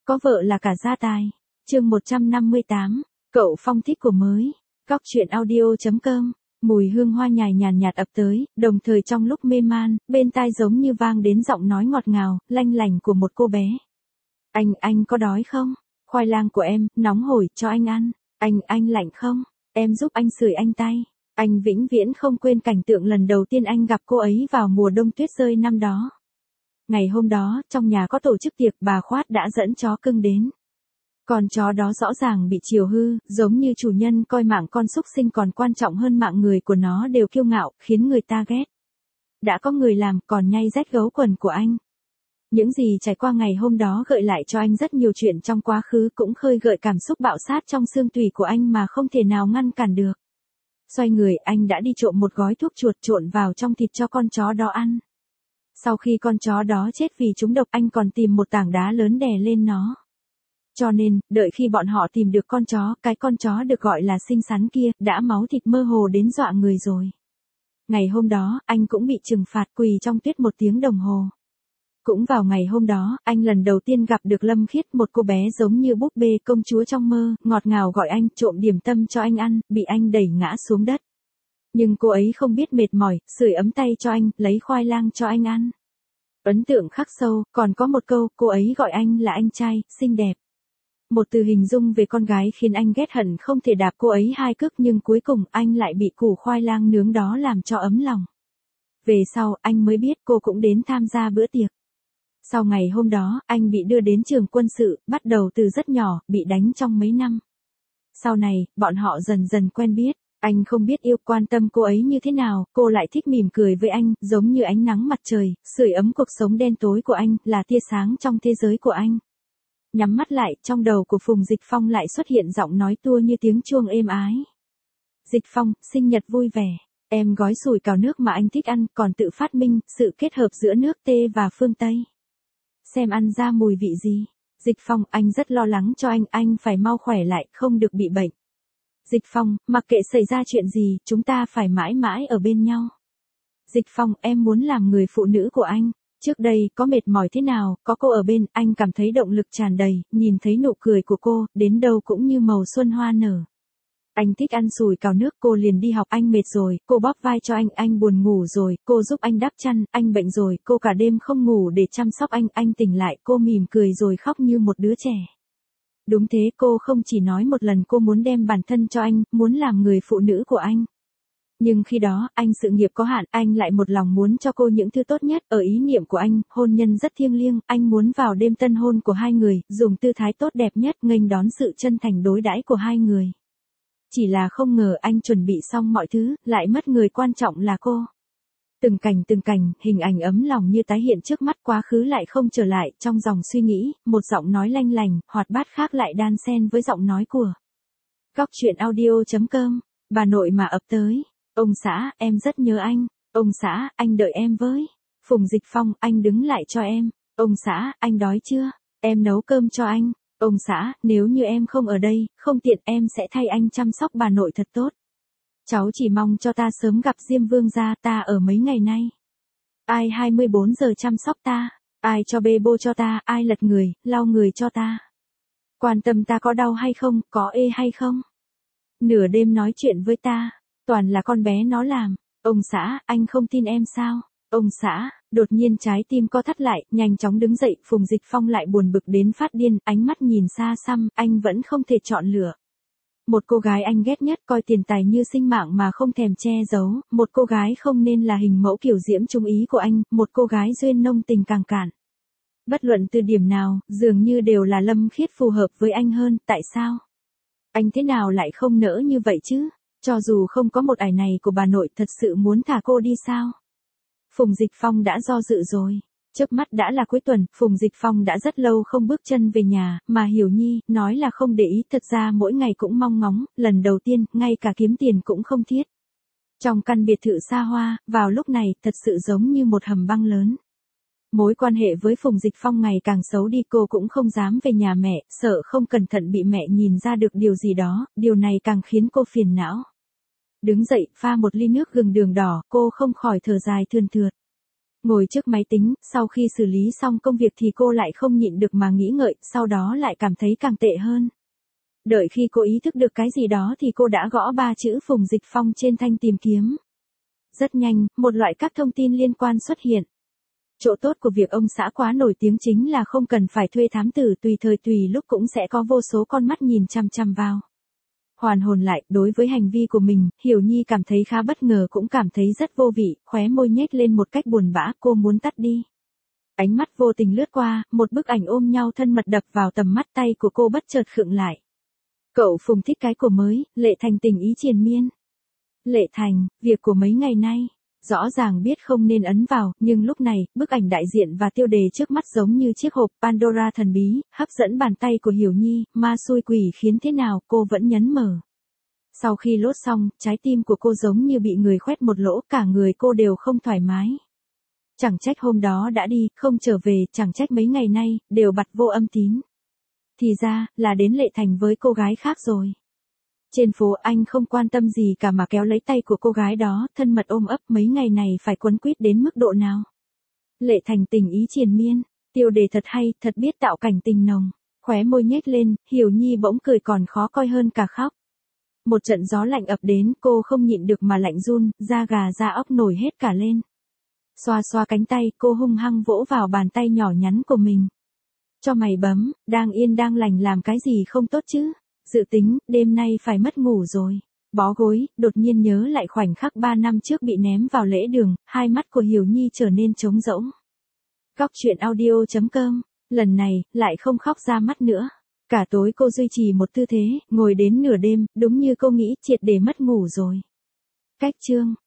có vợ là cả gia tài. Chương 158, cậu Phong thích của mới. Góc truyện audio.com. Mùi hương hoa nhài nhàn nhạt ập tới, đồng thời trong lúc mê man, bên tai giống như vang đến giọng nói ngọt ngào, lanh lành của một cô bé. Anh có đói không? Khoai lang của em, nóng hổi, cho anh ăn. Anh lạnh không? Em giúp anh sưởi anh tay. Anh vĩnh viễn không quên cảnh tượng lần đầu tiên anh gặp cô ấy vào mùa đông tuyết rơi năm đó. Ngày hôm đó, trong nhà có tổ chức tiệc, bà Khoát đã dẫn chó cưng đến. Con chó đó rõ ràng bị chiều hư, giống như chủ nhân coi mạng con súc sinh còn quan trọng hơn mạng người của nó, đều kiêu ngạo, khiến người ta ghét. Đã có người làm, còn nhai rách gấu quần của anh. Những gì trải qua ngày hôm đó gợi lại cho anh rất nhiều chuyện trong quá khứ, cũng khơi gợi cảm xúc bạo sát trong xương tủy của anh mà không thể nào ngăn cản được. Xoay người, anh đã đi trộm một gói thuốc chuột trộn vào trong thịt cho con chó đó ăn. Sau khi con chó đó chết vì trúng độc, anh còn tìm một tảng đá lớn đè lên nó. Cho nên, đợi khi bọn họ tìm được con chó, cái con chó được gọi là xinh xắn kia, đã máu thịt mơ hồ đến dọa người rồi. Ngày hôm đó, anh cũng bị trừng phạt quỳ trong tuyết 1 tiếng đồng hồ. Cũng vào ngày hôm đó, anh lần đầu tiên gặp được Lâm Khiết, một cô bé giống như búp bê công chúa trong mơ, ngọt ngào gọi anh, trộm điểm tâm cho anh ăn, bị anh đẩy ngã xuống đất. Nhưng cô ấy không biết mệt mỏi, sưởi ấm tay cho anh, lấy khoai lang cho anh ăn. Ấn tượng khắc sâu, còn có một câu, cô ấy gọi anh là anh trai, xinh đẹp. Một từ hình dung về con gái khiến anh ghét hận không thể đạp cô ấy 2 cước, nhưng cuối cùng anh lại bị củ khoai lang nướng đó làm cho ấm lòng. Về sau, anh mới biết cô cũng đến tham gia bữa tiệc. Sau ngày hôm đó, anh bị đưa đến trường quân sự, bắt đầu từ rất nhỏ, bị đánh trong mấy năm. Sau này, bọn họ dần dần quen biết. Anh không biết yêu quan tâm cô ấy như thế nào, cô lại thích mỉm cười với anh, giống như ánh nắng mặt trời, sưởi ấm cuộc sống đen tối của anh, là tia sáng trong thế giới của anh. Nhắm mắt lại, trong đầu của Phùng Dịch Phong lại xuất hiện giọng nói tua như tiếng chuông êm ái. Dịch Phong, sinh nhật vui vẻ. Em gói sủi cảo nước mà anh thích ăn, còn tự phát minh, sự kết hợp giữa nước tê và phương Tây. Xem ăn ra mùi vị gì. Dịch Phong, anh rất lo lắng cho anh phải mau khỏe lại, không được bị bệnh. Dịch Phong, mặc kệ xảy ra chuyện gì, chúng ta phải mãi mãi ở bên nhau. Dịch Phong, em muốn làm người phụ nữ của anh. Trước đây, có mệt mỏi thế nào, có cô ở bên, anh cảm thấy động lực tràn đầy, nhìn thấy nụ cười của cô, đến đâu cũng như màu xuân hoa nở. Anh thích ăn sủi cảo nước, cô liền đi học, anh mệt rồi, cô bóp vai cho anh buồn ngủ rồi, cô giúp anh đắp chăn, anh bệnh rồi, cô cả đêm không ngủ để chăm sóc anh tỉnh lại, cô mỉm cười rồi khóc như một đứa trẻ. Đúng thế, cô không chỉ nói một lần cô muốn đem bản thân cho anh, muốn làm người phụ nữ của anh. Nhưng khi đó, anh sự nghiệp có hạn, anh lại một lòng muốn cho cô những thứ tốt nhất, ở ý niệm của anh, hôn nhân rất thiêng liêng, anh muốn vào đêm tân hôn của hai người, dùng tư thái tốt đẹp nhất, nghênh đón sự chân thành đối đãi của hai người. Chỉ là không ngờ anh chuẩn bị xong mọi thứ, lại mất người quan trọng là cô. Từng cảnh, hình ảnh ấm lòng như tái hiện trước mắt, quá khứ lại không trở lại, trong dòng suy nghĩ, một giọng nói lanh lành, hoạt bát khác lại đan xen với giọng nói của Góc truyện audio.com, bà nội mà ập tới. Ông xã, em rất nhớ anh. Ông xã, anh đợi em với. Phùng Dịch Phong, anh đứng lại cho em. Ông xã, anh đói chưa? Em nấu cơm cho anh. Ông xã, nếu như em không ở đây, không tiện, em sẽ thay anh chăm sóc bà nội thật tốt. Cháu chỉ mong cho ta sớm gặp Diêm Vương gia, ta ở mấy ngày nay. Ai 24 giờ chăm sóc ta? Ai cho bê bô cho ta? Ai lật người, lau người cho ta? Quan tâm ta có đau hay không, có ê hay không? Nửa đêm nói chuyện với ta, toàn là con bé nó làm. Ông xã, anh không tin em sao? Ông xã, đột nhiên trái tim co thắt lại, nhanh chóng đứng dậy, Phùng Dịch Phong lại buồn bực đến phát điên, ánh mắt nhìn xa xăm, anh vẫn không thể chọn lựa. Một cô gái anh ghét nhất, coi tiền tài như sinh mạng mà không thèm che giấu, một cô gái không nên là hình mẫu kiểu diễm trung ý của anh, một cô gái duyên nông tình càng cạn. Bất luận từ điểm nào, dường như đều là Lâm Khiết phù hợp với anh hơn, tại sao? Anh thế nào lại không nỡ như vậy chứ? Cho dù không có một ải này của bà nội, thật sự muốn thả cô đi sao? Phùng Dịch Phong đã do dự rồi. Chớp mắt đã là cuối tuần, Phùng Dịch Phong đã rất lâu không bước chân về nhà, mà Hiểu Nhi, nói là không để ý, thật ra mỗi ngày cũng mong ngóng, lần đầu tiên, ngay cả kiếm tiền cũng không thiết. Trong căn biệt thự xa hoa, vào lúc này, thật sự giống như một hầm băng lớn. Mối quan hệ với Phùng Dịch Phong ngày càng xấu đi, cô cũng không dám về nhà mẹ, sợ không cẩn thận bị mẹ nhìn ra được điều gì đó, điều này càng khiến cô phiền não. Đứng dậy, pha một ly nước gừng đường đỏ, cô không khỏi thở dài thườn thượt. Ngồi trước máy tính, sau khi xử lý xong công việc thì cô lại không nhịn được mà nghĩ ngợi, sau đó lại cảm thấy càng tệ hơn. Đợi khi cô ý thức được cái gì đó thì cô đã gõ 3 chữ Phùng Dịch Phong trên thanh tìm kiếm. Rất nhanh, một loại các thông tin liên quan xuất hiện. Chỗ tốt của việc ông xã quá nổi tiếng chính là không cần phải thuê thám tử, tùy thời tùy lúc cũng sẽ có vô số con mắt nhìn chằm chằm vào. Hoàn hồn lại, đối với hành vi của mình, Hiểu Nhi cảm thấy khá bất ngờ, cũng cảm thấy rất vô vị, khóe môi nhếch lên một cách buồn bã, cô muốn tắt đi. Ánh mắt vô tình lướt qua, một bức ảnh ôm nhau thân mật đập vào tầm mắt, tay của cô bất chợt khựng lại. Cậu Phùng thích cái của mới, Lệ Thành tình ý triền miên. Lệ Thành, việc của mấy ngày nay. Rõ ràng biết không nên ấn vào, nhưng lúc này, bức ảnh đại diện và tiêu đề trước mắt giống như chiếc hộp Pandora thần bí, hấp dẫn bàn tay của Hiểu Nhi, ma xui quỷ khiến thế nào cô vẫn nhấn mở. Sau khi lốt xong, trái tim của cô giống như bị người khoét một lỗ, cả người cô đều không thoải mái. Chẳng trách hôm đó đã đi, không trở về, chẳng trách mấy ngày nay, đều bặt vô âm tín. Thì ra, là đến Lệ Thành với cô gái khác rồi. Trên phố anh không quan tâm gì cả mà kéo lấy tay của cô gái đó, thân mật ôm ấp, mấy ngày này phải quấn quýt đến mức độ nào. Lệ Thành tình ý triền miên, tiêu đề thật hay, thật biết tạo cảnh tình nồng. Khóe môi nhếch lên, Hiểu Nhi bỗng cười còn khó coi hơn cả khóc. Một trận gió lạnh ập đến, cô không nhịn được mà lạnh run, da gà da óc nổi hết cả lên. Xoa xoa cánh tay, cô hung hăng vỗ vào bàn tay nhỏ nhắn của mình. Cho mày bấm, đang yên đang lành làm cái gì không tốt chứ? Dự tính, đêm nay phải mất ngủ rồi. Bó gối, đột nhiên nhớ lại khoảnh khắc 3 năm trước bị ném vào lễ đường, hai mắt của Hiểu Nhi trở nên trống rỗng. Góc truyện audio.com, lần này, lại không khóc ra mắt nữa. Cả tối cô duy trì một tư thế, ngồi đến nửa đêm, đúng như cô nghĩ, triệt để mất ngủ rồi. Cách chương